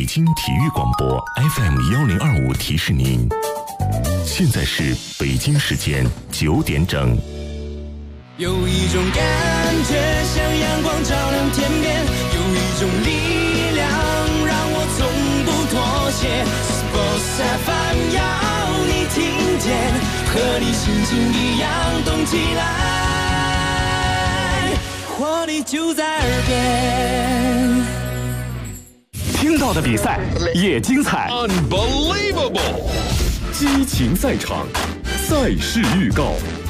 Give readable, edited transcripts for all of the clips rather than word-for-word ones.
京体育广播 FM1025提示您，现在是北京时间9点整。 有一种感觉像阳光照亮天边，有一种力量让我从不妥协。Sports FM 要你听见，和你心情一样动起来，活力就在耳边。 听到的比赛也精彩 ，Unbelievable！ 激情赛场，赛事预告。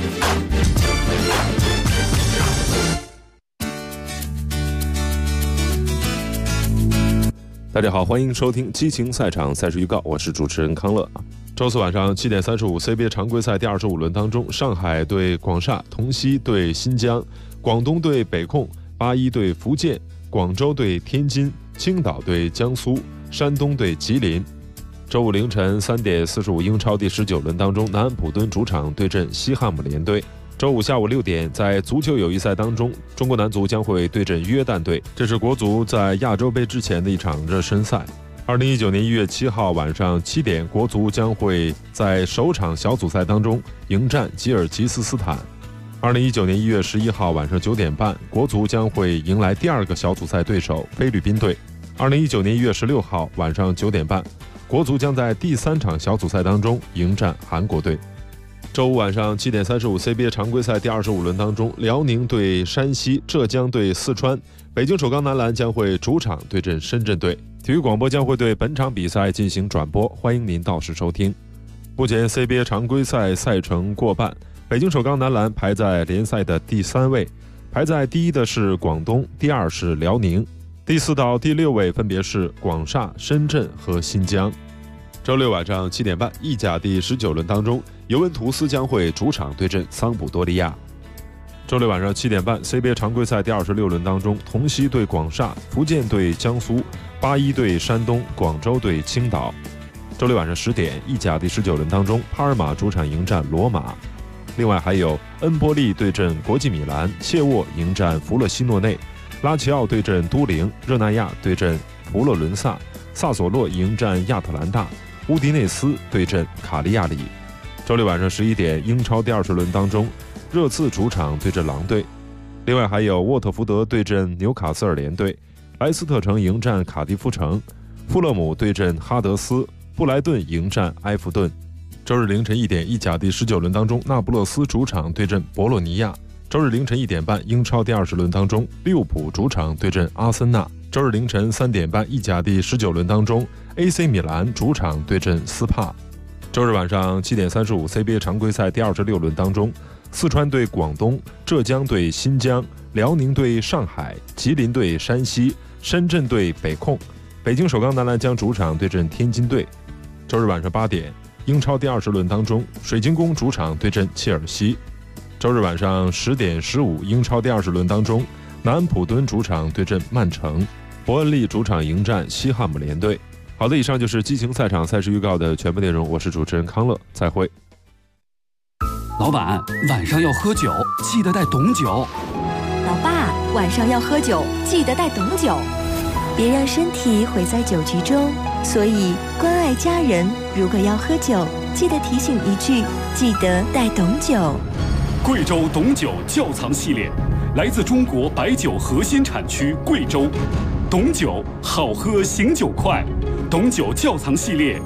大家好，欢迎收听激情赛场赛事预告，我是主持人康乐。周四晚上7点35 CBA 常规赛第25轮当中，上海对广厦，同曦对新疆，广东对北控，81对福建，广州对天津，青岛对江苏，山东对吉林。周五凌晨3点45英超第19轮当中，南安普敦主场对阵西汉姆联队。周五下午6点，在足球友谊赛当中，中国男足将会对阵约旦队，这是国足在亚洲杯之前的一场热身赛。2019年1月7号晚上7点，国足将会在首场小组赛当中迎战吉尔吉斯斯坦。2019年1月11号晚上9点半，国足将会迎来第2个小组赛对手菲律宾队。2019年1月16号晚上9点半，国足将在第3场小组赛当中迎战韩国队。周五晚上7点35 CBA 常规赛第25轮当中，辽宁对山西，浙江对四川，北京首钢男篮将会主场对阵深圳队。体育广播将会对本场比赛进行转播，欢迎您到时收听。目前 CBA 常规赛赛程过半，北京首钢男篮排在联赛的第3位，排在第1的是广东，第2是辽宁，第4到第6位分别是广厦、深圳和新疆。周六晚上7点半，意甲第19轮当中，尤文图斯将会主场对阵桑普多利亚。周六晚上7点半 ，CBA 常规赛第26轮当中，同曦对广厦，福建对江苏，81对山东，广州对青岛。周六晚上10点，意甲第19轮当中，帕尔马主场迎战罗马。另外还有恩波利对阵国际米兰，切沃迎战弗勒西诺内，拉齐奥对阵都灵，热那亚对阵佛罗伦萨，萨索洛迎战亚特兰大，乌迪内斯对阵卡利亚里。周六晚上11点，英超第20轮当中，热刺主场对阵狼队。另外还有沃特福德对阵纽卡斯尔联队，莱斯特城迎战卡迪夫城，富勒姆对阵哈德斯，布莱顿迎战埃弗顿。周日凌晨1点，意甲第19轮当中，那不勒斯主场对阵博洛尼亚。周日凌晨1点半，英超第20轮当中，利物浦主场对阵阿森纳。周日凌晨3点半，意甲第19轮当中 AC 米兰主场对阵斯帕。周日晚上7点35 CBA 常规赛第26轮当中，四川对广东，浙江对新疆，辽宁对上海，吉林对山西，深圳对北控，北京首钢男篮将主场对阵天津队。周日晚上8点，英超第20轮当中，水晶宫主场对阵切尔西。周日晚上10点15，英超第20轮当中，南安普敦主场对阵曼城，伯恩利主场迎战西汉姆联队。好的，以上就是激情赛场赛事预告的全部内容，我是主持人康乐，再会。 老板，晚上要喝酒，记得带董酒。 老爸，晚上要喝酒，记得带董酒。别让身体毁在酒局中，所以关爱家人，如果要喝酒，记得提醒一句，记得带董酒。 贵州董酒窖藏系列，来自中国白酒核心产区贵州。董酒好喝，醒酒快。董酒窖藏系列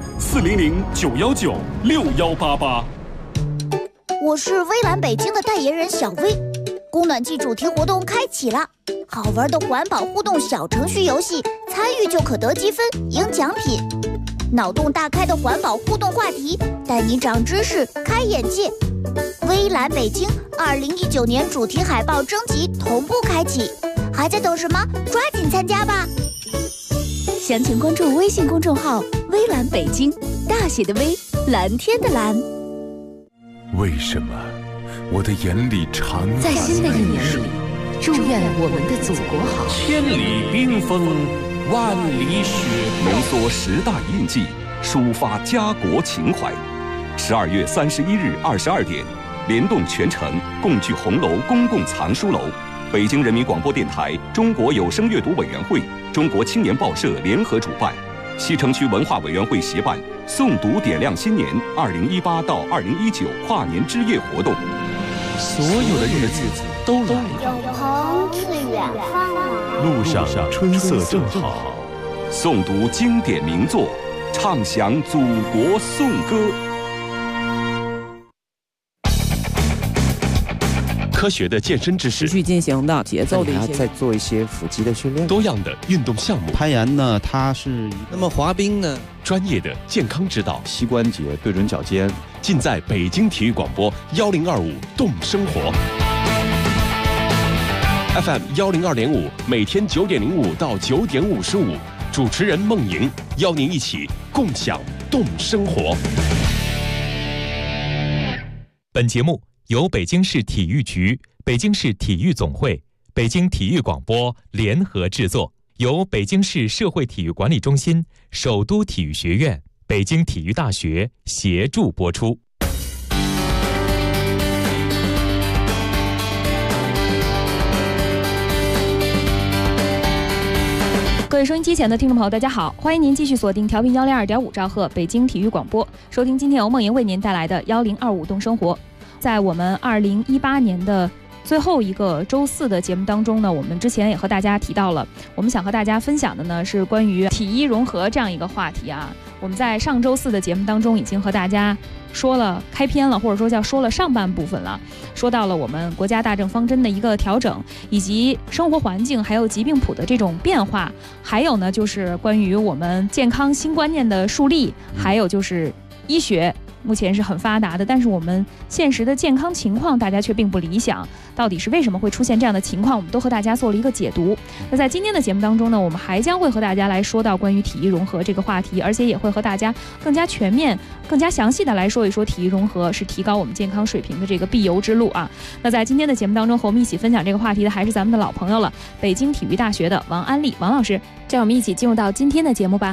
，400-919-6188。 我是微蓝北京的代言人小薇。供暖季主题活动开启了，好玩的环保互动小程序游戏，参与就可得积分赢奖品。脑洞大开的环保互动话题，带你长知识开眼界。微蓝北京2019年主题海报征集同步开启，还在等什么？抓紧参加吧！ 详情关注微信公众号微蓝北京，大写的微，蓝天的蓝。 为什么我的眼里常在新的一年里，祝愿我们的祖国好。 千里冰封，万里雪浓缩10大印记，抒发家国情怀。12月31日22点，联动全城共聚红楼公共藏书楼，北京人民广播电台、中国有声阅读委员会、中国青年报社联合主办， 西城区文化委员会协办诵读点亮新年2018到2019跨年之夜活动。 所有的日子都来了， 有朋自远方来， 路上春色正好。 诵读经典名作，唱响祖国颂歌。 科学的健身知识， 持续进行的节奏的一些， 再做一些腹肌的训练， 多样的运动项目， 攀岩呢，它是那么滑冰呢， 专业的健康指导， 膝关节对准脚尖， 尽在北京体育广播1025动生活 FM 102.5，每天9点05到9点55，主持人孟莹邀您一起共享动生活。 本节目由北京市体育局、北京市体育总会、北京体育广播联合制作，由北京市社会体育管理中心、首都体育学院、北京体育大学协助播出。 各位收音机前的听众朋友，大家好，欢迎您继续锁定调频102.5兆赫北京体育广播，收听今天由孟莹为您带来的1025动生活。在我们2018年的最后一个周四的节目当中呢，我们之前也和大家提到了，我们想和大家分享的呢是关于体医融合这样一个话题啊。我们在上周四的节目当中已经和大家说了开篇了，或者说叫说了上半部分了，说到了我们国家大政方针的一个调整，以及生活环境还有疾病谱的这种变化，还有呢就是关于我们健康新观念的树立，还有就是医学目前是很发达的，但是我们现实的健康情况大家却并不理想，到底是为什么会出现这样的情况，我们都和大家做了一个解读。那在今天的节目当中呢，我们还将会和大家来说到关于体育融合这个话题，而且也会和大家更加全面更加详细的来说一说体育融合是提高我们健康水平的这个必由之路啊。那在今天的节目当中和我们一起分享这个话题的还是咱们的老朋友了，北京体育大学的王安丽王老师，这样我们一起进入到今天的节目吧。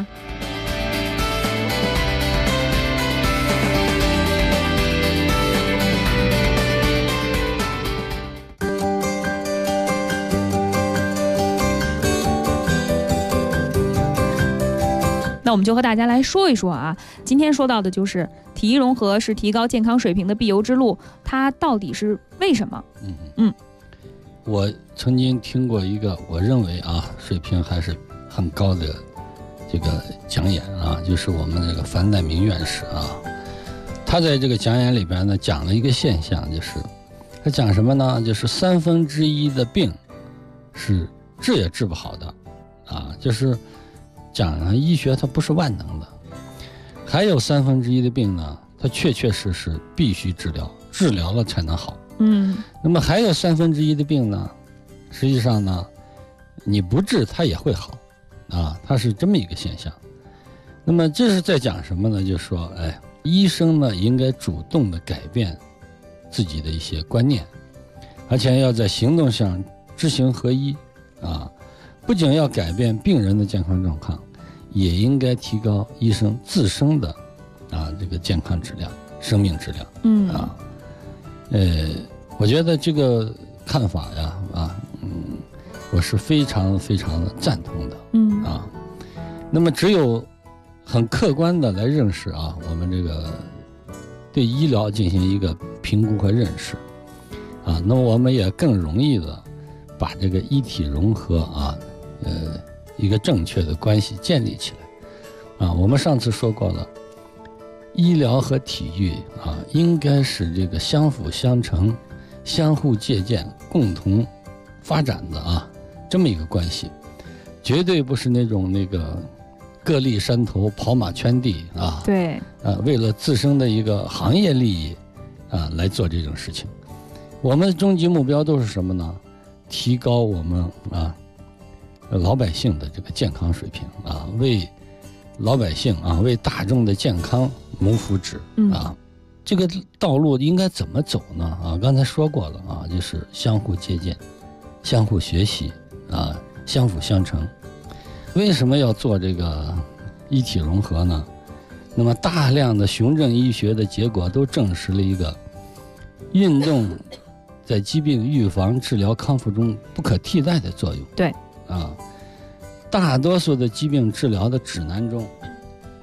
那我们就和大家来说一说啊，今天说到的就是体育融合是提高健康水平的必由之路，它到底是为什么？ 我曾经听过一个我认为水平还是很高的这个讲演啊，就是我们这个樊乃明院士啊，他在这个讲演里边呢讲了一个现象，就是他讲什么呢？就是1/3的病是治也治不好的啊，就是讲医学它不是万能的，还有1/3的病呢，它确确实实必须治疗，治疗了才能好。那么还有1/3的病呢，实际上呢，你不治它也会好，啊，它是这么一个现象。那么这是在讲什么呢？就是说，医生呢应该主动的改变自己的一些观念，而且要在行动上知行合一啊，不仅要改变病人的健康状况，也应该提高医生自身的这个健康质量、生命质量。我觉得这个看法呀，我是非常非常的赞同的。那么只有很客观的来认识我们这个对医疗进行一个评估和认识那么我们也更容易的把这个医体融合一个正确的关系建立起来我们上次说过了，医疗和体育应该是这个相辅相成、相互借鉴、共同发展的这么一个关系，绝对不是那种各立山头、跑马圈地对为了自身的一个行业利益来做这种事情。我们的终极目标都是什么呢？提高我们老百姓的这个健康水平为老百姓为大众的健康谋福祉这个道路应该怎么走呢？刚才说过了就是相互借鉴、相互学习相辅相成。为什么要做这个医体融合呢？那么大量的循证医学的结果都证实了一个运动在疾病预防、治疗、康复中不可替代的作用。 对大多数的疾病治疗的指南中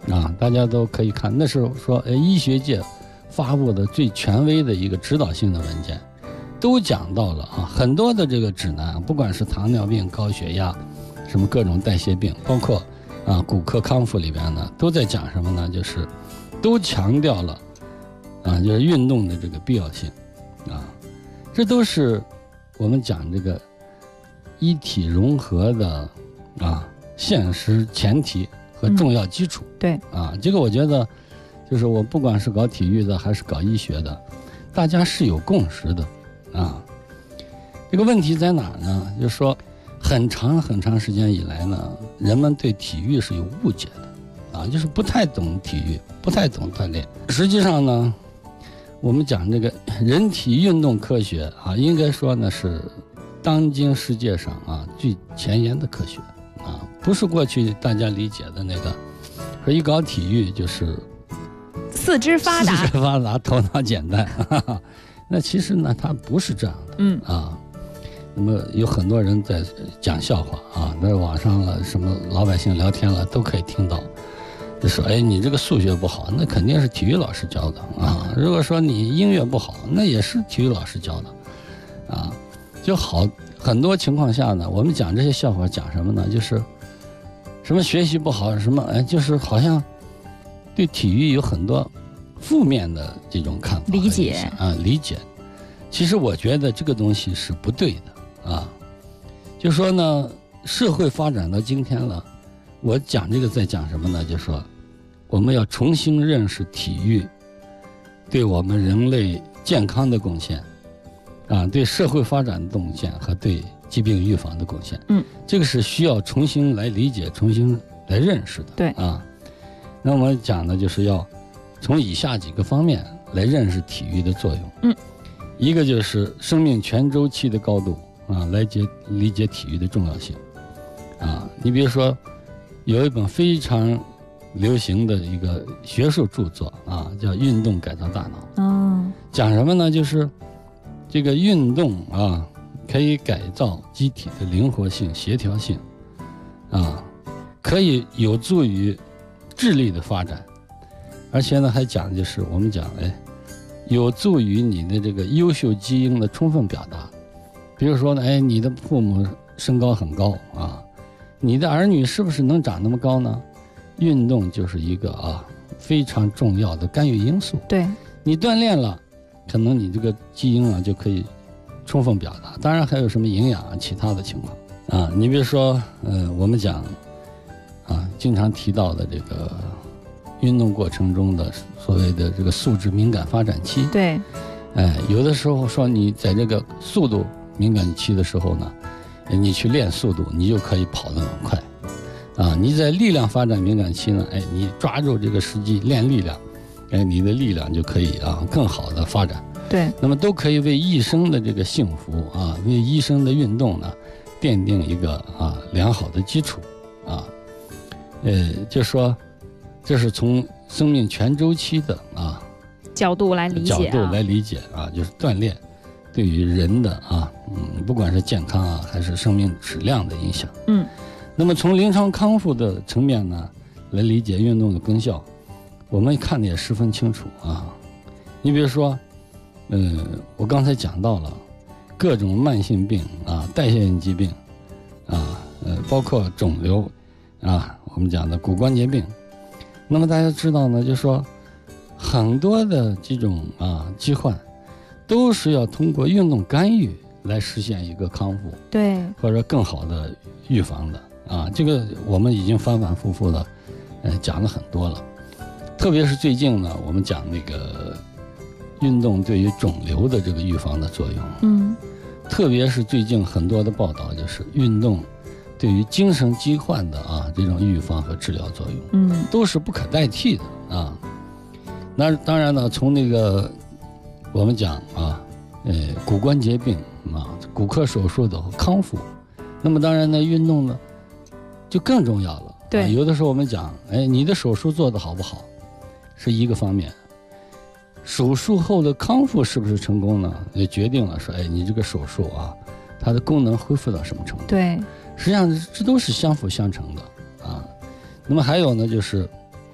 大家都可以看，那是说医学界发布的最权威的一个指导性的文件，都讲到了很多的这个指南，不管是糖尿病、高血压，什么各种代谢病，包括骨科康复里边呢，都在讲什么呢？就是都强调了就是运动的这个必要性这都是我们讲这个医体融合的现实前提和重要基础。 对这个我觉得就是我不管是搞体育的还是搞医学的，大家是有共识的这个问题在哪儿呢？就是说很长时间以来呢，人们对体育是有误解的就是不太懂体育，不太懂锻炼。实际上呢，我们讲这个人体运动科学应该说呢是当今世界上最前沿的科学不是过去大家理解的那个说一搞体育就是四肢发达头脑简单那其实呢它不是这样的那么有很多人在讲笑话在网上了什么老百姓聊天了都可以听到，就说你这个数学不好，那肯定是体育老师教的如果说你音乐不好，那也是体育老师教的就很多情况下呢，我们讲这些笑话讲什么呢？就是什么学习不好，什么就是好像对体育有很多负面的这种看法理解理解。其实我觉得这个东西是不对的就说呢，社会发展到今天了，我讲这个在讲什么呢？就是说我们要重新认识体育对我们人类健康的贡献对社会发展的贡献和对疾病预防的贡献这个是需要重新来理解，重新来认识的。 对那我们讲的就是要从以下几个方面来认识体育的作用一个就是生命全周期的高度来理解体育的重要性你比如说有一本非常流行的一个学术著作叫《运动改造大脑》讲什么呢？就是这个运动可以改造机体的灵活性、协调性可以有助于智力的发展，而且呢还讲就是我们讲有助于你的这个优秀基因的充分表达。比如说呢你的父母身高很高你的儿女是不是能长那么高呢？运动就是一个非常重要的干预因素。 对， 你锻炼了，可能你这个基因就可以充分表达。当然还有什么营养其他的情况你比如说我们讲经常提到的这个运动过程中的所谓的这个素质敏感发展期。 对有的时候说你在这个速度敏感期的时候呢，你去练速度，你就可以跑得很快你在力量发展敏感期呢你抓住这个时机练力量你的力量就可以更好的发展。 对， 那么都可以为一生的这个幸福为一生的运动呢奠定一个良好的基础就说这是从生命全周期的角度来理解就是锻炼对于人的不管是健康还是生命质量的影响。那么从临床康复的层面呢来理解运动的功效，我们看的也十分清楚你比如说我刚才讲到了各种慢性病代谢性疾病包括肿瘤我们讲的骨关节病。那么大家知道呢，就是说很多的这种疾患都是要通过运动干预来实现一个康复， 对， 或者更好的预防的这个我们已经反反复复的讲了很多了。特别是最近呢，我们讲那个运动对于肿瘤的这个预防的作用特别是最近很多的报道就是运动对于精神疾患的这种预防和治疗作用都是不可代替的那当然呢，从那个我们讲骨关节病骨科手术的康复，那么当然呢运动呢就更重要了。 对， 有的时候我们讲你的手术做得好不好是一个方面，手术后的康复是不是成功呢，也决定了说你这个手术它的功能恢复到什么程度。 对， 实际上这都是相辅相成的那么还有呢，就是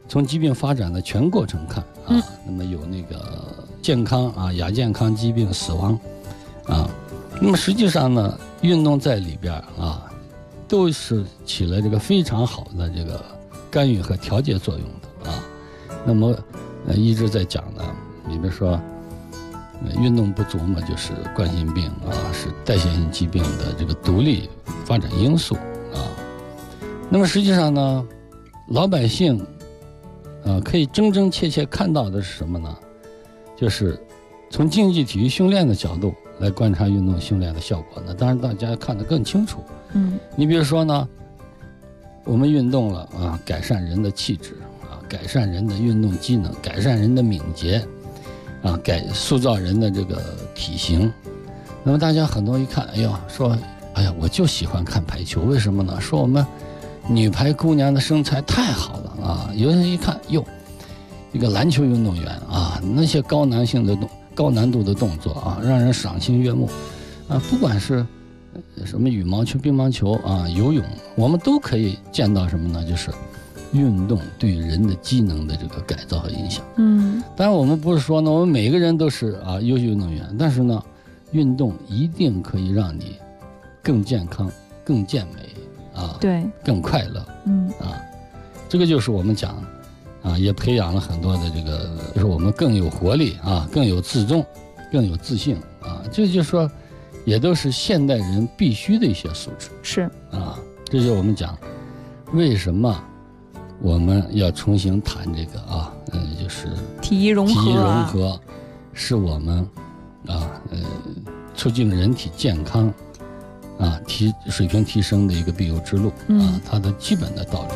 从疾病发展的全过程看啊，那么有那个健康啊、亚健康、疾病、死亡啊，那么实际上呢，运动在里边啊，都是起了这个非常好的这个干预和调节作用的啊。那么一直在讲呢，你比如说运动不足嘛，就是冠心病啊，是代谢性疾病的这个独立发展因素啊。那么实际上呢，老百姓可以真真切切看到的是什么呢？就是从竞技体育训练的角度来观察运动训练的效果呢，当然大家看得更清楚。你比如说呢，我们运动了啊，改善人的气质啊，改善人的运动机能，改善人的敏捷啊，塑造人的这个体型。那么大家很多一看，哎呦，说，哎呀，我就喜欢看排球，为什么呢？说我们女排姑娘的身材太好了啊！有人一看，哟，一个篮球运动员啊，那些高难度的动作啊，让人赏心悦目啊。不管是什么羽毛球、乒乓球啊、游泳，我们都可以见到什么呢？就是运动对人的机能的这个改造和影响。当然我们不是说呢，我们每个人都是优秀运动员，但是呢，运动一定可以让你更健康、更健美。对，更快乐，这个就是我们讲，也培养了很多的这个，就是我们更有活力啊，更有自重，更有自信啊，这就是说，也都是现代人必须的一些素质。 是这就是我们讲，为什么我们要重新谈这个就是体育融合， 是我们促进人体健康。水平提升的一个必由之路它的基本的道理。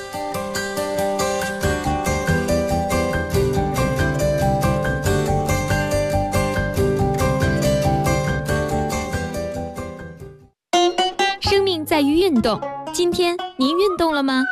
生命在于运动，今天您运动了吗？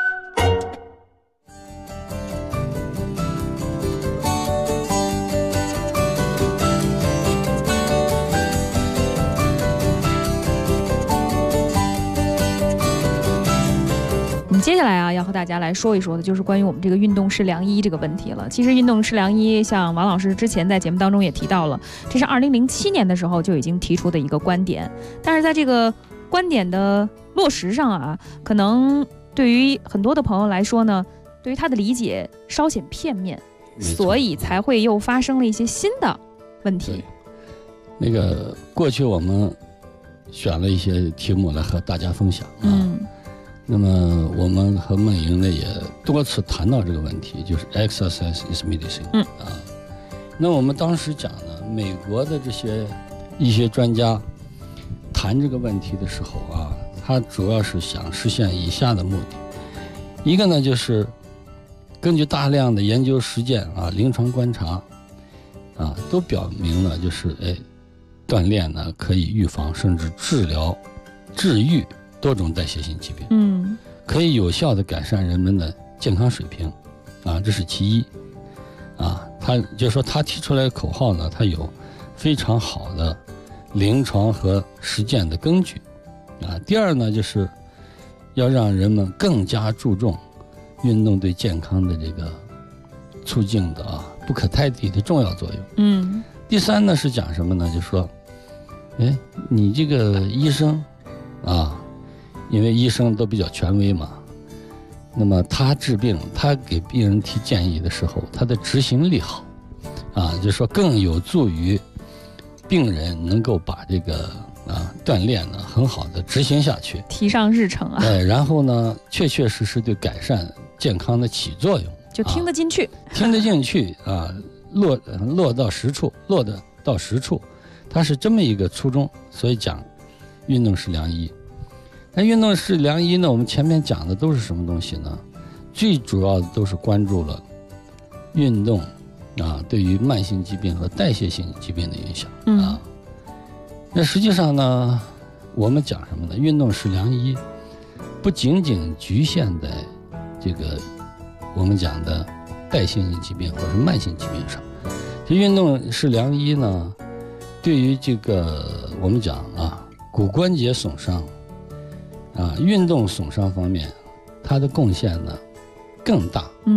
接下来要和大家来说一说的就是关于我们这个运动是良医这个问题了。其实运动是良医，像王老师之前在节目当中也提到了，这是2007年的时候就已经提出的一个观点，但是在这个观点的落实上可能对于很多的朋友来说呢，对于他的理解稍显片面，所以才会又发生了一些新的问题。 那个过去我们选了一些题目来和大家分享那么我们和梦莹呢也多次谈到这个问题，就是 exercise is medicine 那我们当时讲呢，美国的这些医学专家谈这个问题的时候他主要是想实现以下的目的。一个呢就是根据大量的研究实践临床观察都表明了，就是锻炼呢可以预防甚至治愈多种代谢性疾病，可以有效的改善人们的健康水平这是其一他就是说他提出来的口号呢，他有非常好的临床和实践的根据第二呢，就是要让人们更加注重运动对健康的这个促进的不可代替的重要作用。第三呢是讲什么呢？就是说你这个医生因为医生都比较权威嘛，那么他治病，他给病人提建议的时候，他的执行力好就是说更有助于病人能够把这个锻炼呢很好的执行下去， 提上日程然后呢确确实实对改善健康的起作用， 就听得进去， 听得进去落到实处，它是这么一个初衷。所以讲运动是良医。那运动是良医呢，我们前面讲的都是什么东西呢？最主要的都是关注了运动对于慢性疾病和代谢性疾病的影响那实际上呢，我们讲什么呢？运动是良医不仅仅局限在这个我们讲的代谢性疾病或者是慢性疾病上。其实运动是良医呢，对于这个我们讲骨关节损伤运动损伤方面，它的贡献呢更大，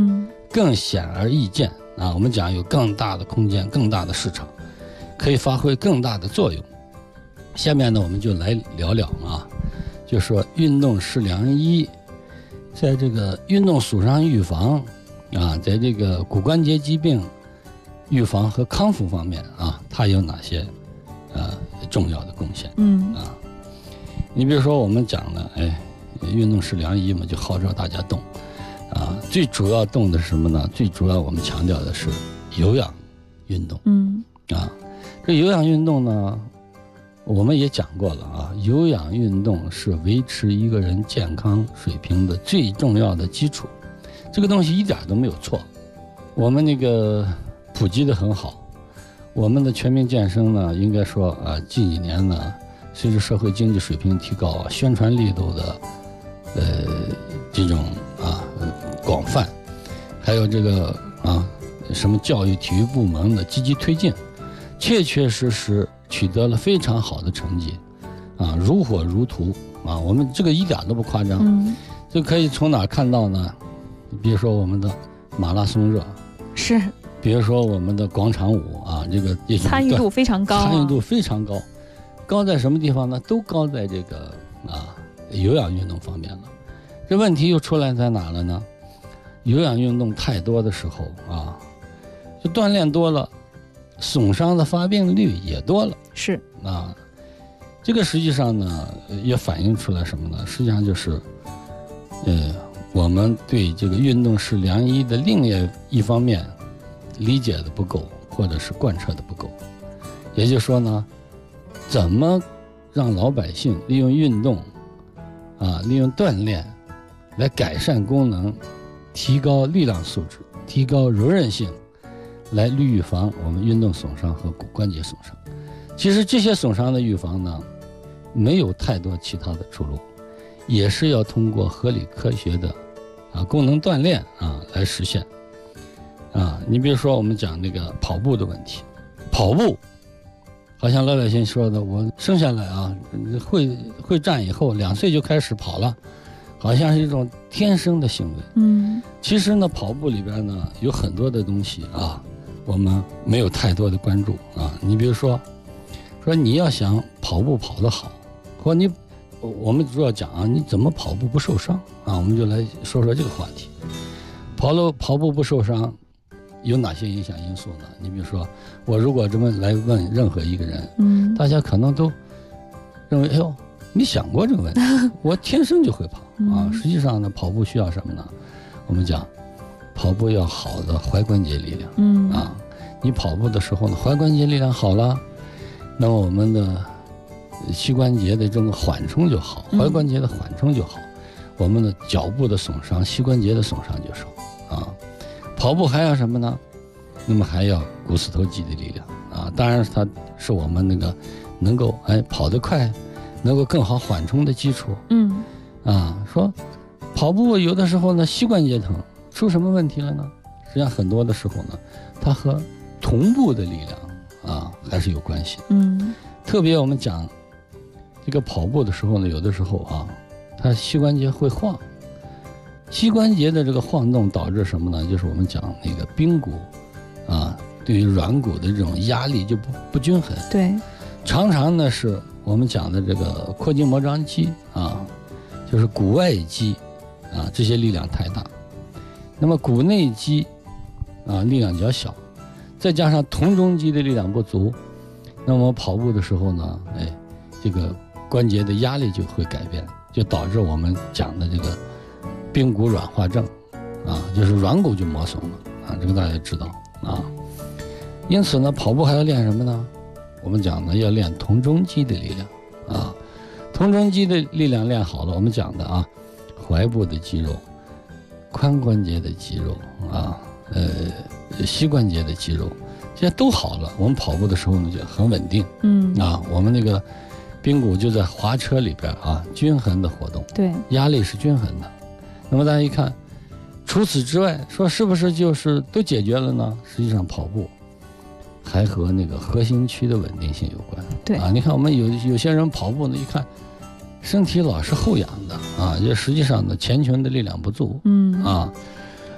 更显而易见啊。我们讲有更大的空间、更大的市场，可以发挥更大的作用。下面呢，我们就来聊聊啊，就说运动是良医，在这个运动损伤预防啊，在这个骨关节疾病预防和康复方面啊，它有哪些重要的贡献？你比如说我们讲的，运动是良医嘛，就号召大家动啊。最主要动的是什么呢？最主要我们强调的是有氧运动。这有氧运动呢，我们也讲过了啊。有氧运动是维持一个人健康水平的最重要的基础，这个东西一点都没有错。我们那个普及的很好，我们的全民健身呢，应该说近几年呢，随着社会经济水平提高，宣传力度的这种广泛，还有这个什么教育体育部门的积极推进，确确实实取得了非常好的成绩如火如荼我们这个一点都不夸张。就可以从哪看到呢？比如说我们的马拉松热， 是， 比如说我们的广场舞这个参与度非常高， 参与度非常高。高在什么地方呢？都高在这个有氧运动方面了。这问题又出来在哪了呢？有氧运动太多的时候就锻炼多了，损伤的发病率也多了。 是这个实际上呢也反映出来什么呢？实际上就是我们对这个运动是良医的另一方面理解的不够，或者是贯彻的不够。也就是说呢，怎么让老百姓利用运动利用锻炼来改善功能，提高力量素质，提高柔韧性，来预防我们运动损伤和骨关节损伤。其实这些损伤的预防呢，没有太多其他的出路，也是要通过合理科学的功能锻炼来实现你比如说我们讲那个跑步的问题，跑步好像老百姓说的，我生下来会站以后2岁就开始跑了，好像是一种天生的行为。其实呢，跑步里边呢有很多的东西我们没有太多的关注你比如说你要想跑步跑得好，或我们主要讲你怎么跑步不受伤我们就来说说这个话题。跑步不受伤有哪些影响因素呢？你比如说，我如果这么来问任何一个人，大家可能都认为，哎呦，没想过这个问题，我天生就会跑实际上呢，跑步需要什么呢？我们讲，跑步要好的踝关节力量你跑步的时候呢，踝关节力量好了，那么我们的膝关节的这个缓冲就好，踝关节的缓冲就好，我们的脚部的损伤、膝关节的损伤就少跑步还要什么呢？那么还要股四头肌的力量当然它是我们那个能够跑得快，能够更好缓冲的基础。说跑步有的时候呢，膝关节疼出什么问题了呢？实际上很多的时候呢，它和臀部的力量还是有关系的。特别我们讲这个跑步的时候呢，有的时候它膝关节会晃。膝关节的这个晃动导致什么呢？就是我们讲那个髌骨对于软骨的这种压力就不均衡。 对， 常常呢是我们讲的这个阔筋膜张肌就是股外肌这些力量太大，那么股内肌力量较小，再加上臀中肌的力量不足，那么跑步的时候呢，这个关节的压力就会改变，就导致我们讲的这个髌骨软化症就是软骨就磨损了这个大家知道因此呢，跑步还要练什么呢？我们讲呢，要练臀中肌的力量臀中肌的力量练好了，我们讲的踝部的肌肉、髋关节的肌肉膝关节的肌肉，这些都好了，我们跑步的时候呢就很稳定。我们那个髌骨就在滑车里边均衡的活动， 对， 压力是均衡的。那么大家一看，除此之外，说是不是就是都解决了呢？实际上跑步还和那个核心区的稳定性有关。 对你看我们有些人跑步呢，一看身体老是后仰的就实际上呢前拳的力量不足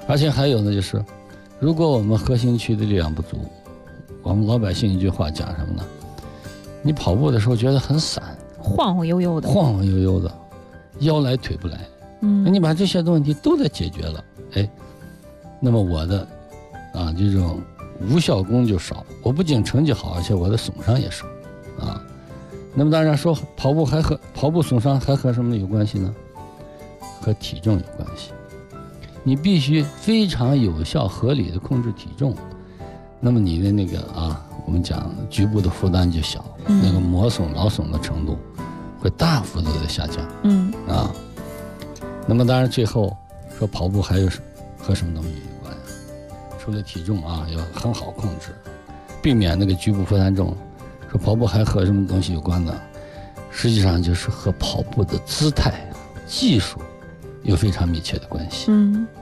而且还有呢，就是如果我们核心区的力量不足，我们老百姓一句话讲什么呢？你跑步的时候觉得很散， 晃晃悠悠的， 腰来腿不来。你把这些的问题都得解决了，那么我的这种无效功就少，我不仅成绩好，而且我的损伤也少啊。那么当然说跑步损伤还和什么有关系呢？和体重有关系。你必须非常有效合理的控制体重，那么你的那个我们讲局部的负担就小，那个磨损劳损的程度会大幅度的下降。那么当然最后说跑步还有和什么东西有关？除了体重要很好控制，避免那个局部负担重。说跑步还和什么东西有关呢？实际上就是和跑步的姿态、技术有非常密切的关系。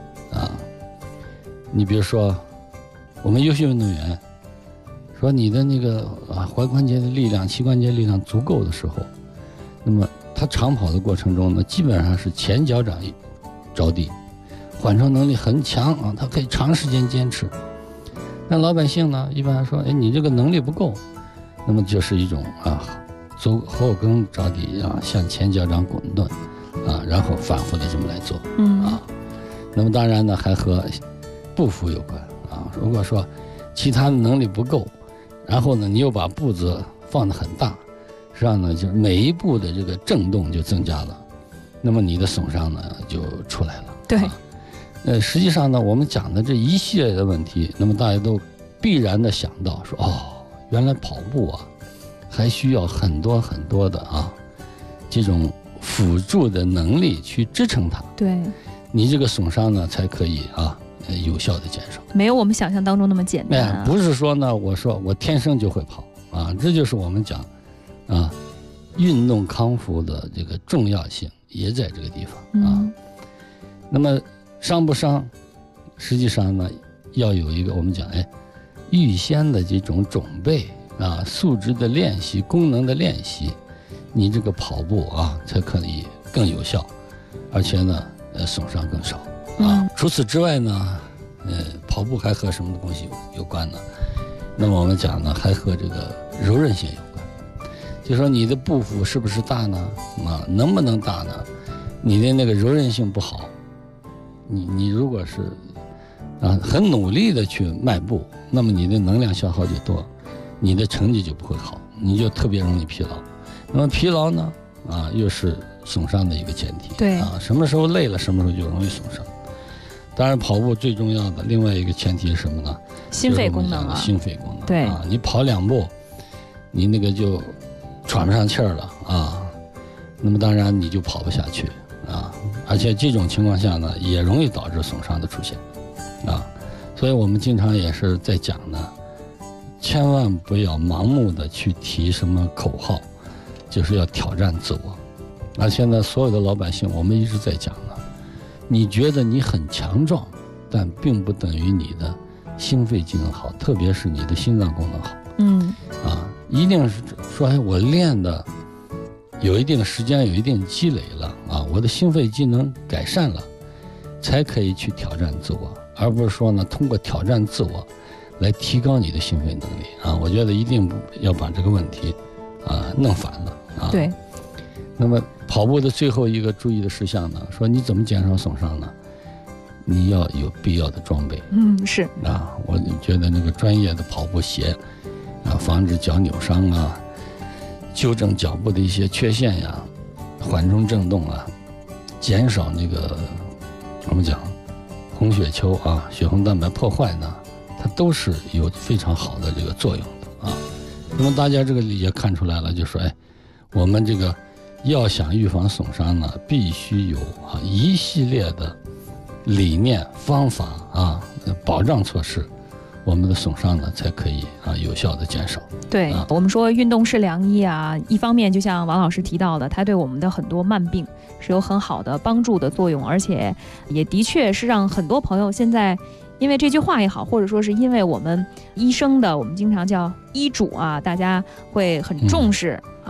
你比如说我们优秀运动员，说你的那个踝关节的力量、膝关节力量足够的时候，那么他长跑的过程中呢，基本上是前脚掌着地，缓冲能力很强他可以长时间坚持。但老百姓呢，一般来说，你这个能力不够，那么就是一种后跟着地向前脚掌滚动然后反复的这么来做那么当然呢，还和步幅有关如果说其他的能力不够，然后呢，你又把步子放得很大，实际上呢，就是每一步的这个震动就增加了，那么你的损伤呢就出来了。 对， 实际上呢，我们讲的这一系列的问题，那么大家都必然的想到说，原来跑步还需要很多很多的这种辅助的能力去支撑它。 对， 你这个损伤呢才可以有效的减少， 没有我们想象当中那么简单不是说呢，我说我天生就会跑这就是我们讲运动康复的这个重要性也在这个地方那么伤不伤，实际上呢要有一个我们讲预先的这种准备素质的练习、功能的练习，你这个跑步才可以更有效，而且呢损伤更少除此之外呢跑步还和什么东西有关呢？那么我们讲呢，还和这个柔韧性有关。就说你的步幅是不是大呢？能不能大呢？你的那个柔韧性不好，你如果是很努力的去迈步，那么你的能量消耗就多，你的成绩就不会好，你就特别容易疲劳。那么疲劳呢又是损伤的一个前提。 对什么时候累了，什么时候就容易损伤。当然跑步最重要的另外一个前提是什么呢？ 心肺功能心肺功能。 对你跑2步，你那个就喘不上气儿了那么当然你就跑不下去而且这种情况下呢，也容易导致损伤的出现所以我们经常也是在讲呢，千万不要盲目的去提什么口号，就是要挑战自我。而现在所有的老百姓，我们一直在讲呢，你觉得你很强壮，但并不等于你的心肺机能好，特别是你的心脏功能好。一定是说我练的有一定时间，有一定积累了我的心肺机能改善了，才可以去挑战自我，而不是说呢通过挑战自我来提高你的心肺能力我觉得一定要把这个问题弄反了对。 那么跑步的最后一个注意的事项呢，说你怎么减少损伤呢？你要有必要的装备。 是我觉得那个专业的跑步鞋防止脚扭伤纠正脚部的一些缺陷缓冲震动减少那个我们讲红血球血红蛋白破坏呢，它都是有非常好的这个作用的那么大家这个也看出来了，就说我们这个要想预防损伤呢，必须有一系列的理念、方法保障措施，我们的损伤呢才可以有效的减少。 对我们说运动是良医一方面就像王老师提到的，它对我们的很多慢病是有很好的帮助的作用，而且也的确是让很多朋友现在因为这句话也好，或者说是因为我们医生的我们经常叫医嘱大家会很重视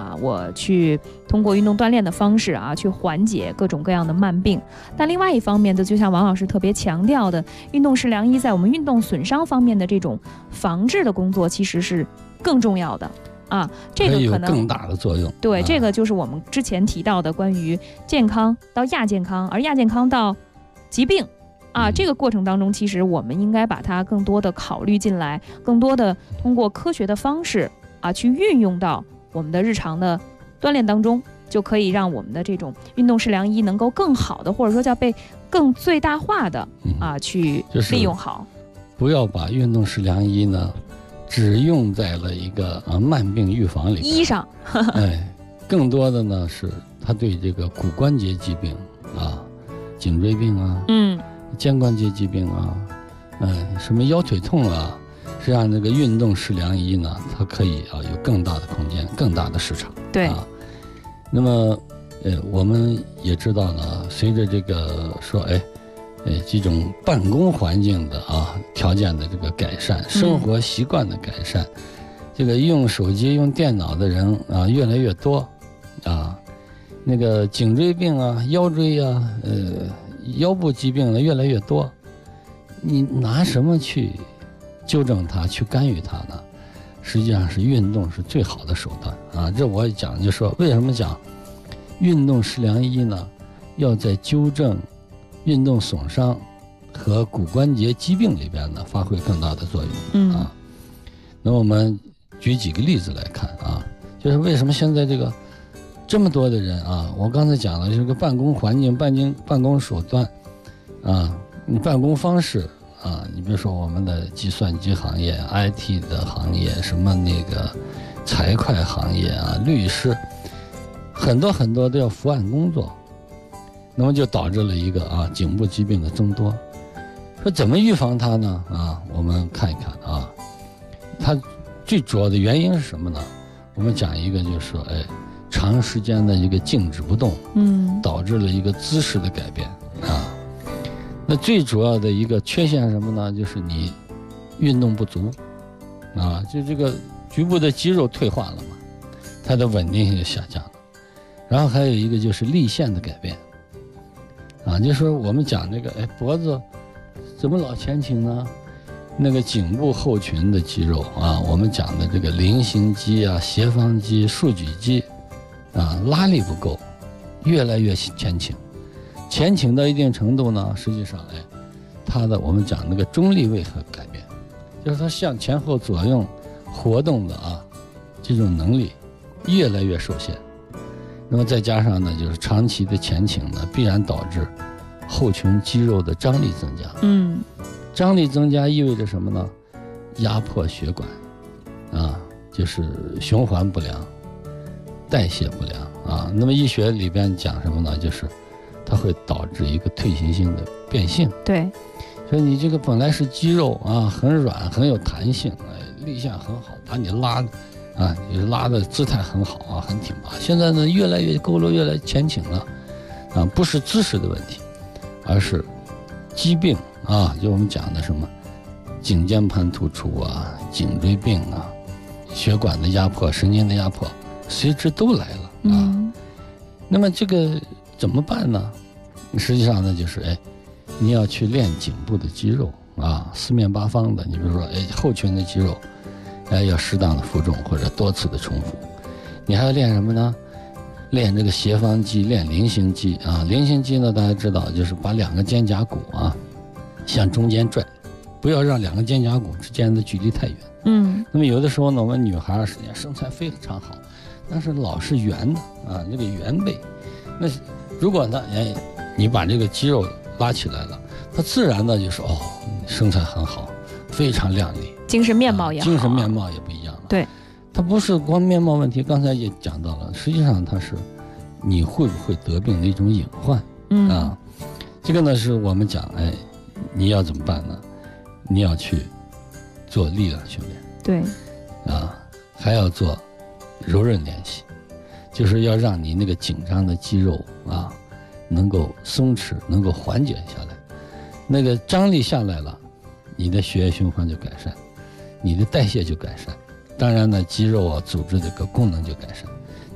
我去通过运动锻炼的方式去缓解各种各样的慢病。但另外一方面的，就像王老师特别强调的，运动是良医在我们运动损伤方面的这种防治的工作其实是更重要的这个可能有更大的作用。 对，这个就是我们之前提到的关于健康到亚健康，而亚健康到疾病这个过程当中，其实我们应该把它更多的考虑进来，更多的通过科学的方式去运用到我们的日常的锻炼当中，就可以让我们的这种运动是良医能够更好的，或者说叫被更最大化的去利用好。 不要把运动是良医呢只用在了一个慢病预防里医上更多的呢是它对这个骨关节疾病颈椎病肩关节疾病什么腰腿痛实际上这个运动是良医呢，它可以有更大的空间，更大的市场。 对那么我们也知道呢，随着这个说这种办公环境的条件的这个改善，生活习惯的改善，这个用手机用电脑的人越来越多那个颈椎病腰椎腰部疾病呢越来越多，你拿什么去纠正它，去干预它呢？实际上是运动是最好的手段这我讲就说为什么讲运动是良医呢？要在纠正运动损伤和骨关节疾病里边呢发挥更大的作用那我们举几个例子来看就是为什么现在这个这么多的人我刚才讲了这个办公环境、办公手段你办公方式你比如说我们的计算机行业、IT 的行业，什么那个财会行业律师，很多很多都要伏案工作，那么就导致了一个颈部疾病的增多。说怎么预防它呢？我们看一看它最主要的原因是什么呢？我们讲一个就是说长时间的一个静止不动导致了一个姿势的改变那最主要的一个缺陷是什么呢？就是你运动不足就这个局部的肌肉退化了嘛，它的稳定性就下降了。然后还有一个就是力线的改变就是说我们讲那个脖子怎么老前倾呢？那个颈部后群的肌肉我们讲的这个菱形肌斜方肌、竖举肌拉力不够，越来越前倾到一定程度呢，实际上它的我们讲那个中立位和改变，就是它向前后左右活动的这种能力越来越受限。那么再加上呢，就是长期的前倾呢，必然导致后群肌肉的张力增加。张力增加意味着什么呢？压迫血管就是循环不良、代谢不良那么医学里边讲什么呢？就是它会导致一个退行性的变性。 对， 所以你这个本来是肌肉很软很有弹性力线很好，把你拉你拉的姿态很好很挺拔。现在呢越来越佝偻，越来越前倾了不是姿势的问题，而是疾病就我们讲的什么颈间盘突出颈椎病血管的压迫、神经的压迫随之都来了那么这个怎么办呢？实际上呢就是你要去练颈部的肌肉四面八方的。你比如说后群的肌肉要适当的负重或者多次的重复。你还要练什么呢？练这个斜方肌，练菱形肌菱形肌呢大家知道就是把两个肩胛骨向中间拽，不要让两个肩胛骨之间的距离太远那么有的时候呢我们女孩实际上身材非常好，但是老是圆的这个圆背，那如果呢你把这个肌肉拉起来了，它自然的就是身材很好，非常靓丽， 精神面貌也好精神面貌也不一样了。 对， 它不是光面貌问题，刚才也讲到了，实际上它是你会不会得病的一种隐患这个呢是我们讲你要怎么办呢？你要去做力量训练， 对还要做柔韧练习，就是要让你那个紧张的肌肉能够松弛，能够缓解下来，那个张力下来了，你的血液循环就改善，你的代谢就改善，当然呢肌肉组织这个功能就改善，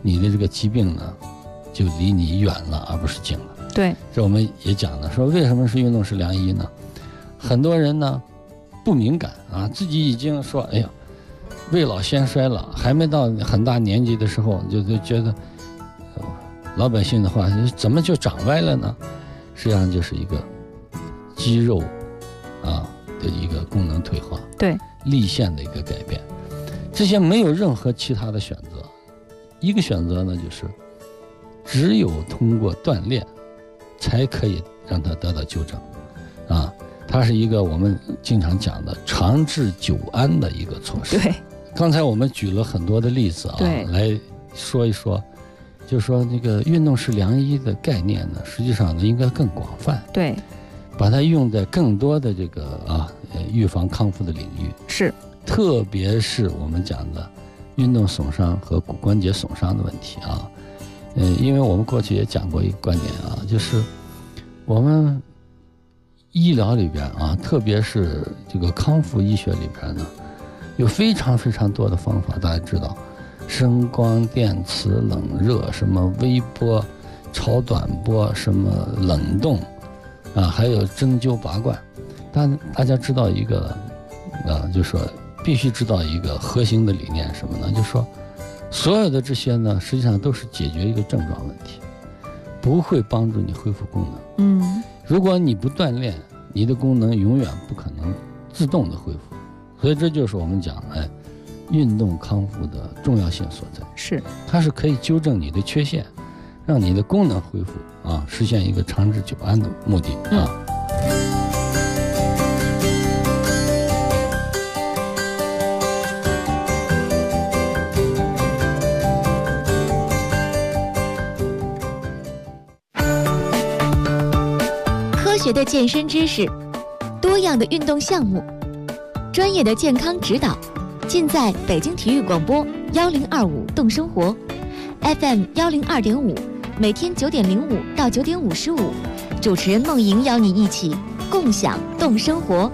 你的这个疾病呢就离你远了而不是近了。 对， 这我们也讲了，说为什么是运动是良医呢？很多人呢不敏感啊，自己已经说哎呀未老先衰了，还没到很大年纪的时候就觉得老百姓的话怎么就长歪了呢？实际上就是一个肌肉啊的一个功能退化， 对， 立腺的一个改变，这些没有任何其他的选择。一个选择呢，就是只有通过锻炼才可以让它得到纠正啊。它是一个我们经常讲的长治久安的一个措施。 对， 刚才我们举了很多的例子啊，来说一说，就是说这个运动是良医的概念呢，实际上呢应该更广泛， 对， 把它用在更多的这个预防康复的领域， 是， 特别是我们讲的运动损伤和骨关节损伤的问题啊。因为我们过去也讲过一个观点啊，就是我们医疗里边啊，特别是这个康复医学里边呢，有非常非常多的方法，大家知道，声光电磁冷热，什么微波、超短波，什么冷冻啊，还有针灸拔罐。但大家知道一个就是说必须知道一个核心的理念是什么呢？就是说所有的这些呢，实际上都是解决一个症状问题，不会帮助你恢复功能。如果你不锻炼，你的功能永远不可能自动的恢复。所以这就是我们讲运动康复的重要性所在。 是， 它是可以纠正你的缺陷，让你的功能恢复啊，实现一个长治久安的目的啊。 科学的健身知识，多样的运动项目，专业的健康指导，尽在北京体育广播1025动生活 FM 102.5，每天9:05到9:55，主持人梦莹邀你一起共享动生活。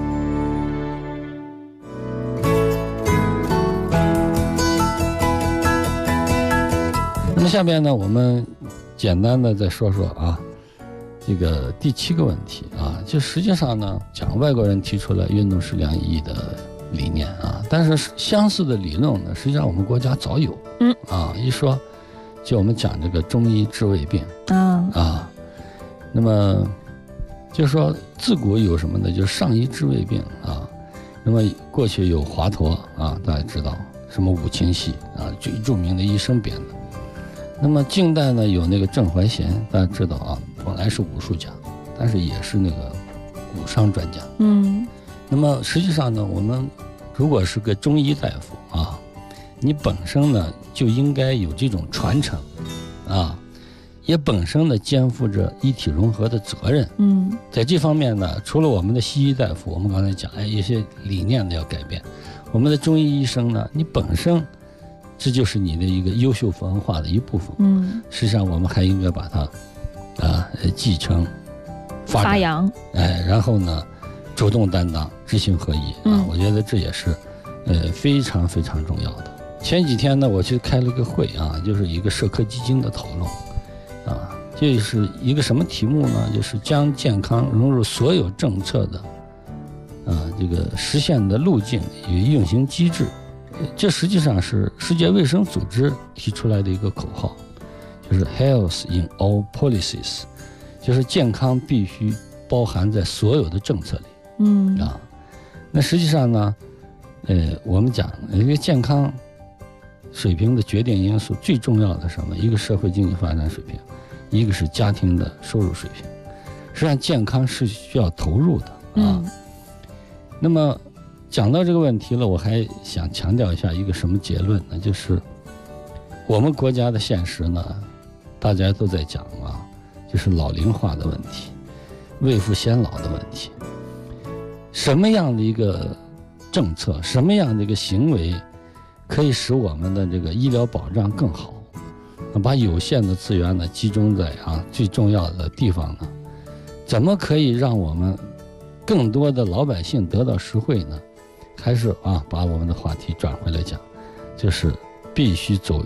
那么下面呢，我们简单的再说说这个第7个问题就实际上呢，讲外国人提出了运动是良医的理念但是相似的理论呢，实际上我们国家早有。一说就我们讲这个中医治胃病那么就是说自古有什么呢？就是上医治胃病那么过去有华佗大家知道什么五禽戏最著名的医生编的。那么近代呢，有那个郑怀贤，大家知道本来是武术家，但是也是那个骨伤专家。那么实际上呢，我们如果是个中医大夫你本身呢就应该有这种传承也本身呢肩负着医体融合的责任。在这方面呢，除了我们的西医大夫，我们刚才讲一些理念的要改变，我们的中医医生呢，你本身这就是你的一个优秀文化的一部分。实际上我们还应该把它继承发扬然后呢主动担当，知行合一我觉得这也是非常非常重要的。前几天呢，我去开了个会就是一个社科基金的讨论就是一个什么题目呢？就是将健康融入所有政策的这个实现的路径与运行机制。这实际上是世界卫生组织提出来的一个口号，就是 Health in all policies， 就是健康必须包含在所有的政策里。那实际上呢我们讲一个健康水平的决定因素，最重要的是什么？一个社会经济发展水平，一个是家庭的收入水平。实际上健康是需要投入的那么讲到这个问题了，我还想强调一下一个什么结论呢？就是我们国家的现实呢，大家都在讲就是老龄化的问题，未富先老的问题。什么样的一个政策，什么样的一个行为可以使我们的这个医疗保障更好，把有限的资源呢集中在最重要的地方呢？怎么可以让我们更多的老百姓得到实惠呢？还是把我们的话题转回来讲，就是必须走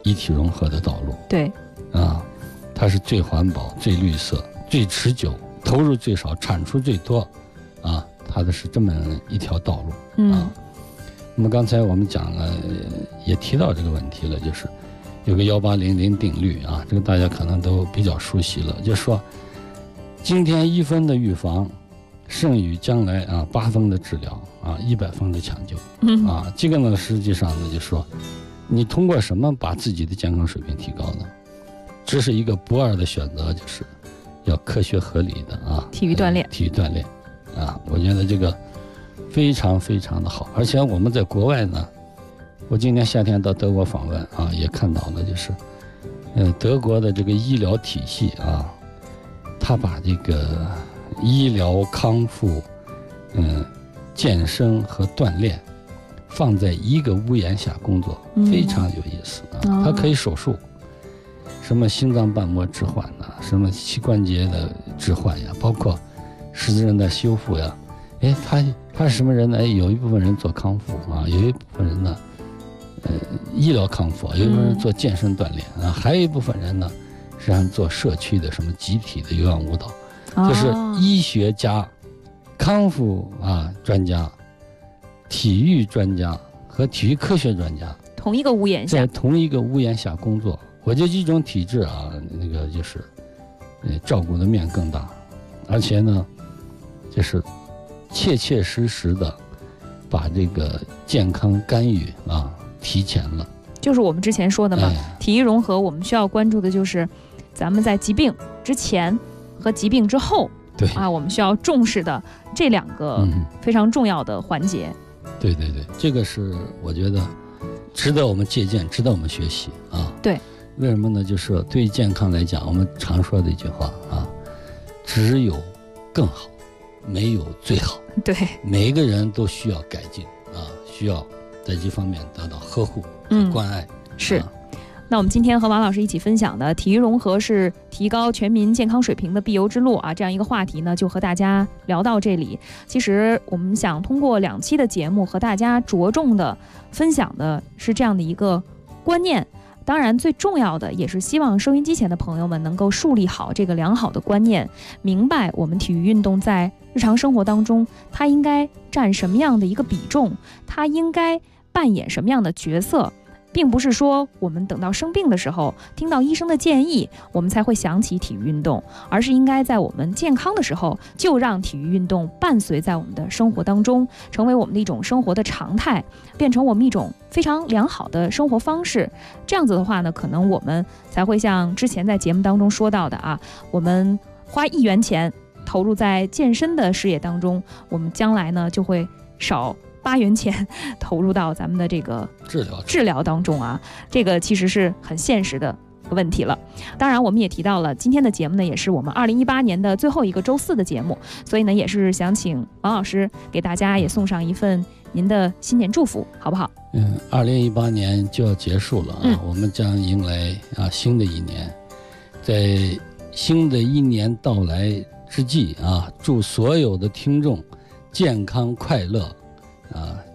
一体融合的道路。 对， 它是最环保、最绿色、最持久、投入最少、产出最多，它的是这么一条道路。那么刚才我们讲了，也提到这个问题了，就是有个1800定律这个大家可能都比较熟悉了，就是说今天1分的预防胜于将来8分的治疗100分的抢救。这个呢实际上呢就是说你通过什么把自己的健康水平提高呢？这是一个不二的选择，就是要科学合理的体育锻炼。 我觉得这个非常非常的好。而且我们在国外呢，我今年夏天到德国访问也看到了，就是德国的这个医疗体系他把这个医疗康复健身和锻炼放在一个屋檐下工作，非常有意思它可以手术，什么心脏瓣膜置换什么膝关节的置换呀，包括十字韧带修复呀。他是什么人呢？有一部分人做康复有一部分人呢医疗康复，有一部分人做健身锻炼还有一部分人呢实际上做社区的什么集体的有氧舞蹈。就是医学家、康复专家、体育专家和体育科学专家同一个屋檐下， 在同一个屋檐下工作。我觉得这种体制那个就是照顾的面更大，而且呢就是切切实实的把这个健康干预提前了。 就是我们之前说的嘛，体育融合我们需要关注的就是咱们在疾病之前和疾病之后， 对我们需要重视的这2个非常重要的环节。 对，这个是我觉得值得我们借鉴，值得我们学习对， 为什么呢？就是对于健康来讲，我们常说的一句话只有更好，没有最好。 对， 每一个人都需要改进需要在这方面得到呵护和关爱。 是。那我们今天和王老师一起分享的体育融合是提高全民健康水平的必由之路这样一个话题呢，就和大家聊到这里。其实我们想通过2期的节目和大家着重的分享的是这样的一个观念。当然最重要的也是希望收音机前的朋友们能够树立好这个良好的观念，明白我们体育运动在日常生活当中它应该占什么样的一个比重，它应该扮演什么样的角色。并不是说我们等到生病的时候听到医生的建议我们才会想起体育运动，而是应该在我们健康的时候就让体育运动伴随在我们的生活当中，成为我们的一种生活的常态，变成我们一种非常良好的生活方式。这样子的话呢，可能我们才会像之前在节目当中说到的我们花1元钱投入在健身的事业当中，我们将来呢就会少8元钱投入到咱们的这个治疗当中这个其实是很现实的问题了。当然我们也提到了今天的节目呢也是我们2018年的最后一个周4的节目，所以呢也是想请王老师给大家也送上一份您的新年祝福，好不好 ？2018年就要结束了我们将迎来新的一年。在新的一年到来之际祝所有的听众健康快乐